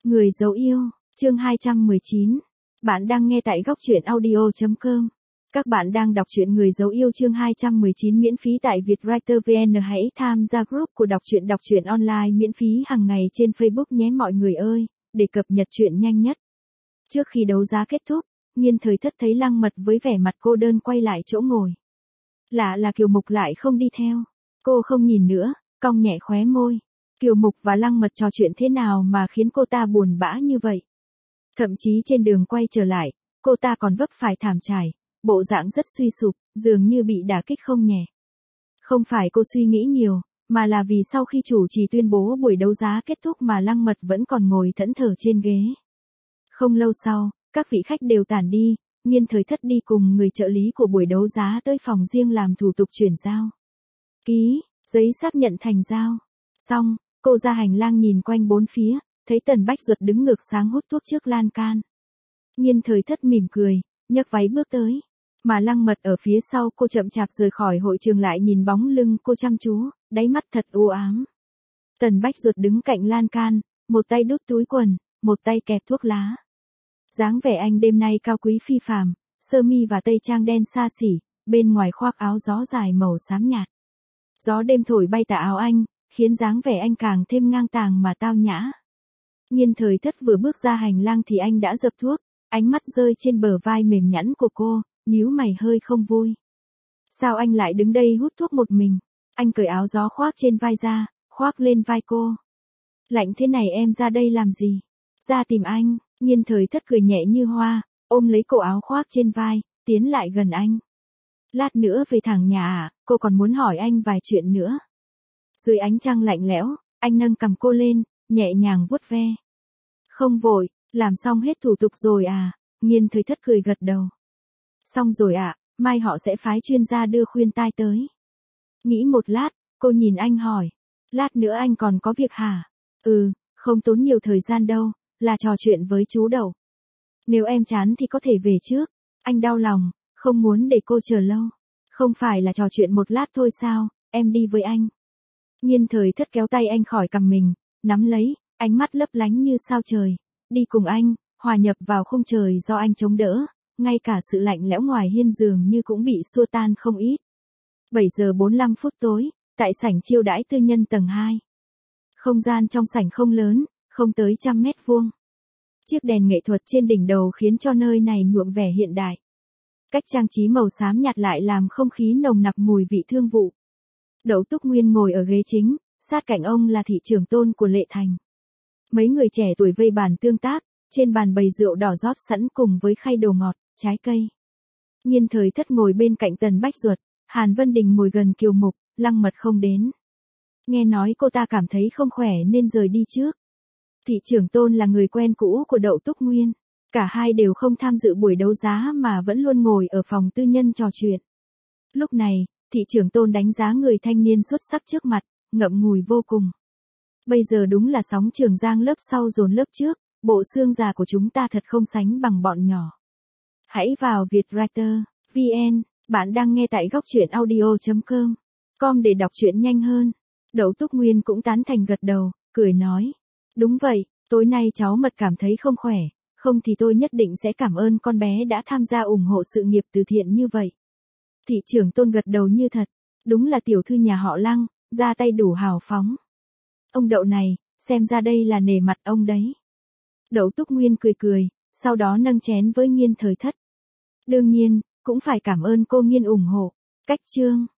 Người dấu yêu, chương 219. Bạn đang nghe tại góc truyện audio.com. Các bạn đang đọc truyện Người dấu yêu chương 219 miễn phí tại Vietwriter VN. Hãy tham gia group của đọc truyện online miễn phí hàng ngày trên Facebook nhé mọi người ơi, để cập nhật truyện nhanh nhất. Trước khi đấu giá kết thúc, Nhiên Thời Thất thấy Lăng Mật với vẻ mặt cô đơn quay lại chỗ ngồi. Lạ là Kiều Mục lại không đi theo. Cô không nhìn nữa, cong nhẹ khóe môi. Kiều Mục và Lăng Mật trò chuyện thế nào mà khiến cô ta buồn bã như vậy? Thậm chí trên đường quay trở lại, cô ta còn vấp phải thảm trải, bộ dạng rất suy sụp, dường như bị đả kích không nhẹ. Không phải cô suy nghĩ nhiều, mà là vì sau khi chủ trì tuyên bố buổi đấu giá kết thúc mà Lăng Mật vẫn còn ngồi thẫn thờ trên ghế. Không lâu sau, các vị khách đều tản đi, Nhiên Thời Thất đi cùng người trợ lý của buổi đấu giá tới phòng riêng làm thủ tục chuyển giao. Ký, giấy xác nhận thành giao. Xong, cô ra hành lang nhìn quanh bốn phía, thấy Tần Bách Duật đứng ngược sáng hút thuốc trước lan can. Nhiên Thời Thất mỉm cười, nhấc váy bước tới. Mà Lăng Mật ở phía sau cô chậm chạp rời khỏi hội trường lại nhìn bóng lưng cô chăm chú, đáy mắt thật u ám. Tần Bách Duật đứng cạnh lan can, một tay đút túi quần, một tay kẹp thuốc lá. Dáng vẻ anh đêm nay cao quý phi phàm, sơ mi và tây trang đen xa xỉ, bên ngoài khoác áo gió dài màu xám nhạt. Gió đêm thổi bay tà áo anh, khiến dáng vẻ anh càng thêm ngang tàng mà tao nhã. Nhiên Thời Thất vừa bước ra hành lang thì anh đã dập thuốc, ánh mắt rơi trên bờ vai mềm nhẵn của cô, nhíu mày hơi không vui. Sao anh lại đứng đây hút thuốc một mình? Anh cởi áo gió khoác trên vai ra, khoác lên vai cô. Lạnh thế này em ra đây làm gì? Ra tìm anh. Nhiên Thời Thất cười nhẹ như hoa, ôm lấy cổ áo khoác trên vai, tiến lại gần anh. Lát nữa về thẳng nhà à, cô còn muốn hỏi anh vài chuyện nữa. Dưới ánh trăng lạnh lẽo, anh nâng cằm cô lên, nhẹ nhàng vuốt ve. Không vội, làm xong hết thủ tục rồi à? Nhiên Thời Thất cười gật đầu. Xong rồi ạ, mai họ sẽ phái chuyên gia đưa khuyên tai tới. Nghĩ một lát, cô nhìn anh hỏi. Lát nữa anh còn có việc hả? Không tốn nhiều thời gian đâu, là trò chuyện với chú Đậu. Nếu em chán thì có thể về trước. Anh đau lòng, không muốn để cô chờ lâu. Không phải là trò chuyện một lát thôi sao, em đi với anh. Nhiên Thời Thất kéo tay anh khỏi cằm mình, nắm lấy, ánh mắt lấp lánh như sao trời. Đi cùng anh, hòa nhập vào khung trời do anh chống đỡ, ngay cả sự lạnh lẽo ngoài hiên giường như cũng bị xua tan không ít. 7 giờ 45 phút tối, tại sảnh chiêu đãi tư nhân tầng 2. Không gian trong sảnh không lớn, không tới 100 mét vuông. Chiếc đèn nghệ thuật trên đỉnh đầu khiến cho nơi này nhuộm vẻ hiện đại. Cách trang trí màu xám nhạt lại làm không khí nồng nặc mùi vị thương vụ. Đậu Túc Nguyên ngồi ở ghế chính, sát cạnh ông là thị trưởng Tôn của Lệ Thành. Mấy người trẻ tuổi vây bàn tương tác, trên bàn bày rượu đỏ rót sẵn cùng với khay đồ ngọt, trái cây. Nhiên Thời Thất ngồi bên cạnh Tần Bách Duật, Hàn Vân Đình ngồi gần Kiều Mục, Lăng Mật không đến. Nghe nói cô ta cảm thấy không khỏe nên rời đi trước. Thị trưởng Tôn là người quen cũ của Đậu Túc Nguyên. Cả hai đều không tham dự buổi đấu giá mà vẫn luôn ngồi ở phòng tư nhân trò chuyện. Lúc này, thị trưởng Tôn đánh giá người thanh niên xuất sắc trước mặt, ngậm ngùi vô cùng. Bây giờ đúng là sóng Trường Giang lớp sau dồn lớp trước, bộ xương già của chúng ta thật không sánh bằng bọn nhỏ. Hãy vào Vietwriter VN, bạn đang nghe tại góc truyện audio.com để đọc truyện nhanh hơn. Đậu Túc Nguyên cũng tán thành gật đầu, cười nói. Đúng vậy, tối nay cháu Mật cảm thấy không khỏe, không thì tôi nhất định sẽ cảm ơn con bé đã tham gia ủng hộ sự nghiệp từ thiện như vậy. Thị trưởng Tôn gật đầu như thật, đúng là tiểu thư nhà họ Lăng, ra tay đủ hào phóng. Ông Đậu này, xem ra đây là nể mặt ông đấy. Đậu Túc Nguyên cười cười, sau đó nâng chén với Nhiên Thời Thất. Đương nhiên, cũng phải cảm ơn cô Nhiên ủng hộ. Cách chương.